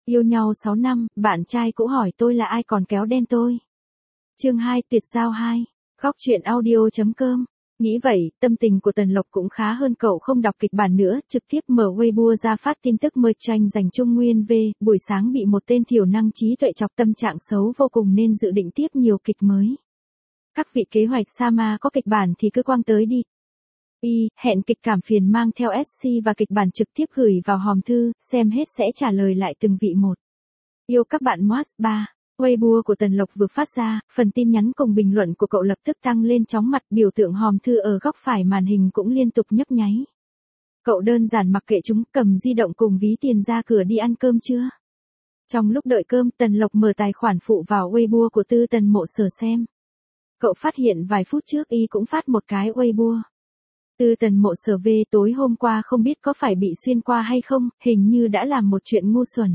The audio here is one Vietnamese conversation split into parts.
Yêu nhau 6 năm, bạn trai cũ hỏi tôi là ai còn kéo đen tôi. Chương 2 tuyệt giao 2. Khóc chuyện audio.com. Nghĩ vậy, tâm tình của Tần Lộc cũng khá hơn, cậu không đọc kịch bản nữa, trực tiếp mở Weibo ra phát tin tức mời tranh giành Trung Nguyên V, buổi sáng bị một tên thiểu năng trí tuệ chọc tâm trạng xấu vô cùng nên dự định tiếp nhiều kịch mới. Các vị kế hoạch Sama có kịch bản thì cứ quăng tới đi. Hẹn kịch cảm phiền mang theo SC và kịch bản trực tiếp gửi vào hòm thư, xem hết sẽ trả lời lại từng vị một. Yêu các bạn Moas 3. Weibo của Tần Lộc vừa phát ra, phần tin nhắn cùng bình luận của cậu lập tức tăng lên chóng mặt, biểu tượng hòm thư ở góc phải màn hình cũng liên tục nhấp nháy. Cậu đơn giản mặc kệ chúng, cầm di động cùng ví tiền ra cửa đi ăn cơm chưa? Trong lúc đợi cơm, Tần Lộc mở tài khoản phụ vào Weibo của Tư Tần Mộ Sở xem. Cậu phát hiện vài phút trước y cũng phát một cái Weibo. Tư Tần Mộ Sở V tối hôm qua không biết có phải bị xuyên qua hay không, hình như đã làm một chuyện ngu xuẩn.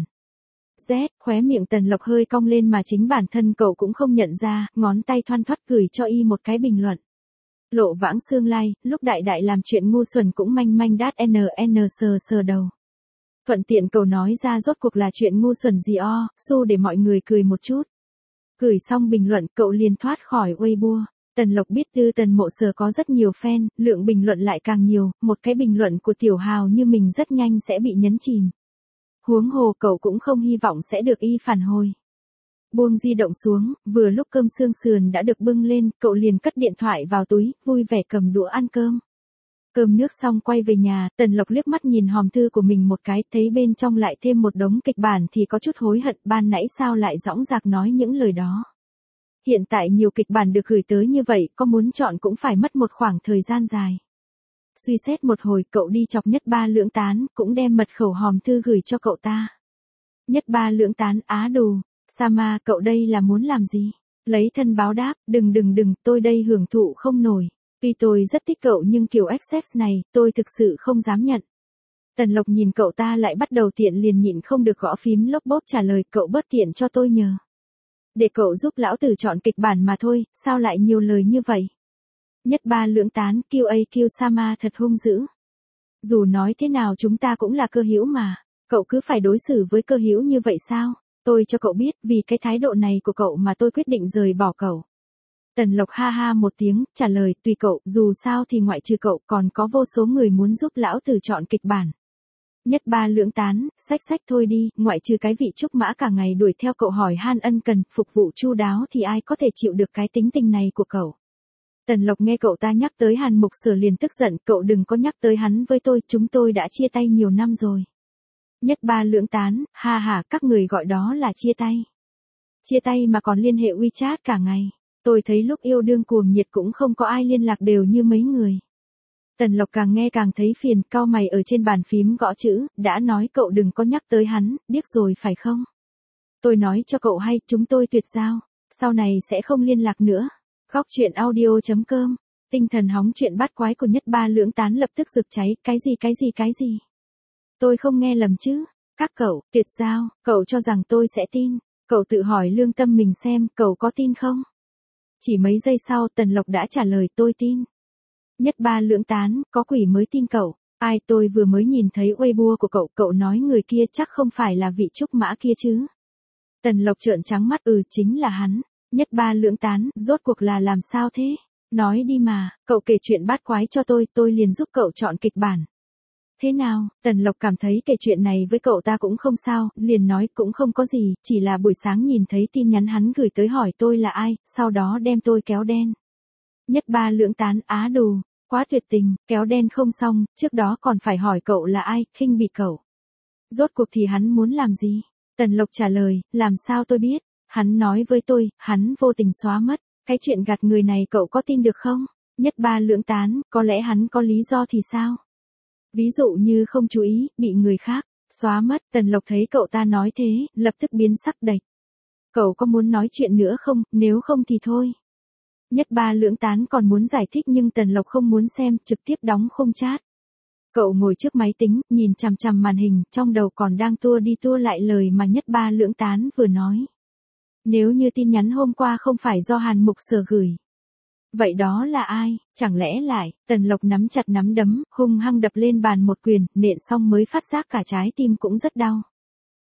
Khóe miệng Tần Lộc hơi cong lên mà chính bản thân cậu cũng không nhận ra, ngón tay thoăn thoắt gửi cho y một cái bình luận. Lộ vãng xương lai, lúc đại đại làm chuyện ngu xuẩn cũng manh manh đát nn sờ đầu. Thuận tiện cậu nói ra rốt cuộc là chuyện ngu xuẩn gì su để mọi người cười một chút. Gửi xong bình luận cậu liền thoát khỏi Weibo. Tần Lộc biết Tư Tần Mộ Sở có rất nhiều fan, lượng bình luận lại càng nhiều, một cái bình luận của tiểu hào như mình rất nhanh sẽ bị nhấn chìm. Huống hồ cậu cũng không hy vọng sẽ được y phản hồi. Buông di động xuống, vừa lúc cơm xương sườn đã được bưng lên, cậu liền cất điện thoại vào túi, vui vẻ cầm đũa ăn cơm. Cơm nước xong quay về nhà, Tần Lộc liếc mắt nhìn hòm thư của mình một cái, thấy bên trong lại thêm một đống kịch bản thì có chút hối hận, ban nãy sao lại dõng dạc nói những lời đó. Hiện tại nhiều kịch bản được gửi tới như vậy, có muốn chọn cũng phải mất một khoảng thời gian dài. Suy xét một hồi, cậu đi chọc Nhất Ba Lưỡng Tán, cũng đem mật khẩu hòm thư gửi cho cậu ta. Nhất Ba Lưỡng Tán, á đù, Sama, cậu đây là muốn làm gì? Lấy thân báo đáp, đừng, tôi đây hưởng thụ không nổi. Tuy tôi rất thích cậu nhưng kiểu access này, tôi thực sự không dám nhận. Tần Lộc nhìn cậu ta lại bắt đầu tiện liền nhịn không được gõ phím lốp bốp trả lời, cậu bớt tiện cho tôi nhờ. Để cậu giúp lão tử chọn kịch bản mà thôi, sao lại nhiều lời như vậy? Nhất Ba Lưỡng Tán, QAQ Sama thật hung dữ. Dù nói thế nào chúng ta cũng là cơ hữu mà, cậu cứ phải đối xử với cơ hữu như vậy sao? Tôi cho cậu biết, vì cái thái độ này của cậu mà tôi quyết định rời bỏ cậu. Tần Lộc ha ha một tiếng, trả lời, tùy cậu, dù sao thì ngoại trừ cậu còn có vô số người muốn giúp lão tử chọn kịch bản. Nhất Ba Lưỡng Tán, sách thôi đi, ngoại trừ cái vị trúc mã cả ngày đuổi theo cậu hỏi han ân cần, phục vụ chu đáo thì ai có thể chịu được cái tính tình này của cậu. Tần Lộc nghe cậu ta nhắc tới Hàn Mục Sở liền tức giận, cậu đừng có nhắc tới hắn với tôi, chúng tôi đã chia tay nhiều năm rồi. Nhất Ba Lưỡng Tán, ha ha, các người gọi đó là chia tay. Chia tay mà còn liên hệ WeChat cả ngày. Tôi thấy lúc yêu đương cuồng nhiệt cũng không có ai liên lạc đều như mấy người. Tần Lộc càng nghe càng thấy phiền, cau mày ở trên bàn phím gõ chữ, đã nói cậu đừng có nhắc tới hắn, điếc rồi phải không? Tôi nói cho cậu hay, chúng tôi tuyệt giao, sau này sẽ không liên lạc nữa. Khóc chuyện audio.com. Tinh thần hóng chuyện bát quái của Nhất Ba Lưỡng Tán lập tức rực cháy, cái gì? Tôi không nghe lầm chứ? Các cậu, tuyệt giao, cậu cho rằng tôi sẽ tin? Cậu tự hỏi lương tâm mình xem, cậu có tin không? Chỉ mấy giây sau, Tần Lộc đã trả lời, tôi tin. Nhất Ba Lưỡng Tán, có quỷ mới tin cậu. Ai, tôi vừa mới nhìn thấy Weibo của cậu nói người kia chắc không phải là vị trúc mã kia chứ? Tần Lộc trợn trắng mắt, chính là hắn. Nhất Ba Lưỡng Tán, rốt cuộc là làm sao thế? Nói đi mà, cậu kể chuyện bát quái cho tôi liền giúp cậu chọn kịch bản. Thế nào? Tần Lộc cảm thấy kể chuyện này với cậu ta cũng không sao, liền nói cũng không có gì, chỉ là buổi sáng nhìn thấy tin nhắn hắn gửi tới hỏi tôi là ai, sau đó đem tôi kéo đen. Nhất Ba Lưỡng Tán, á đù, quá tuyệt tình, kéo đen không xong, trước đó còn phải hỏi cậu là ai, khinh bỉ cậu. Rốt cuộc thì hắn muốn làm gì? Tần Lộc trả lời, làm sao tôi biết? Hắn nói với tôi, hắn vô tình xóa mất. Cái chuyện gạt người này cậu có tin được không? Nhất Ba Lưỡng Tán, có lẽ hắn có lý do thì sao? Ví dụ như không chú ý, bị người khác xóa mất. Tần Lộc thấy cậu ta nói thế, lập tức biến sắc đạch. Cậu có muốn nói chuyện nữa không, nếu không thì thôi. Nhất Ba Lưỡng Tán còn muốn giải thích nhưng Tần Lộc không muốn xem, trực tiếp đóng không chat. Cậu ngồi trước máy tính, nhìn chằm chằm màn hình, trong đầu còn đang tua đi tua lại lời mà Nhất Ba Lưỡng Tán vừa nói. Nếu như tin nhắn hôm qua không phải do Hàn Mục Sở gửi. Vậy đó là ai? Chẳng lẽ lại? Tần Lộc nắm chặt nắm đấm, hung hăng đập lên bàn một quyền, nện xong mới phát giác cả trái tim cũng rất đau.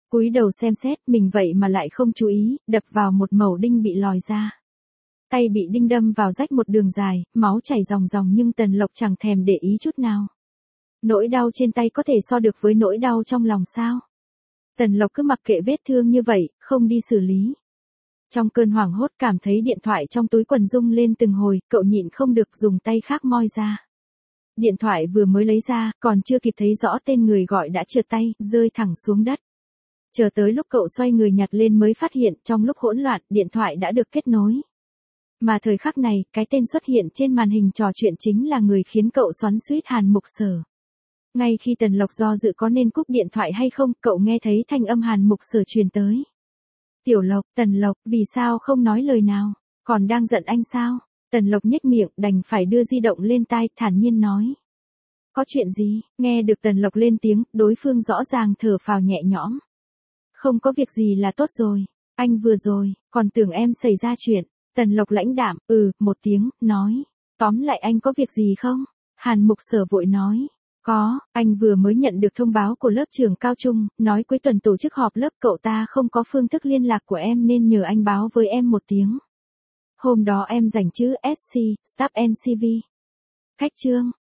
Cúi đầu xem xét, mình vậy mà lại không chú ý, đập vào một mẩu đinh bị lòi ra. Tay bị đinh đâm vào rách một đường dài, máu chảy ròng ròng nhưng Tần Lộc chẳng thèm để ý chút nào. Nỗi đau trên tay có thể so được với nỗi đau trong lòng sao? Tần Lộc cứ mặc kệ vết thương như vậy, không đi xử lý. Trong cơn hoảng hốt cảm thấy điện thoại trong túi quần rung lên từng hồi, cậu nhịn không được dùng tay khác moi ra. Điện thoại vừa mới lấy ra, còn chưa kịp thấy rõ tên người gọi đã trượt tay, rơi thẳng xuống đất. Chờ tới lúc cậu xoay người nhặt lên mới phát hiện trong lúc hỗn loạn, điện thoại đã được kết nối. Mà thời khắc này, cái tên xuất hiện trên màn hình trò chuyện chính là người khiến cậu xoắn xuýt Hàn Mục Sở. Ngay khi Tần Lộc do dự có nên cúp điện thoại hay không, cậu nghe thấy thanh âm Hàn Mục Sở truyền tới. Tiểu Lộc, Tần Lộc, vì sao không nói lời nào? Còn đang giận anh sao? Tần Lộc nhếch miệng, đành phải đưa di động lên tai, thản nhiên nói. Có chuyện gì? Nghe được Tần Lộc lên tiếng, đối phương rõ ràng thở phào nhẹ nhõm. Không có việc gì là tốt rồi. Anh vừa rồi, còn tưởng em xảy ra chuyện. Tần Lộc lãnh đạm, một tiếng, nói. Tóm lại anh có việc gì không? Hàn Mục Sở vội nói. Có, anh vừa mới nhận được thông báo của lớp trưởng cao trung, nói cuối tuần tổ chức họp lớp, cậu ta không có phương thức liên lạc của em nên nhờ anh báo với em một tiếng. Hôm đó em dành chữ SC, Staff NCV. Cách chương.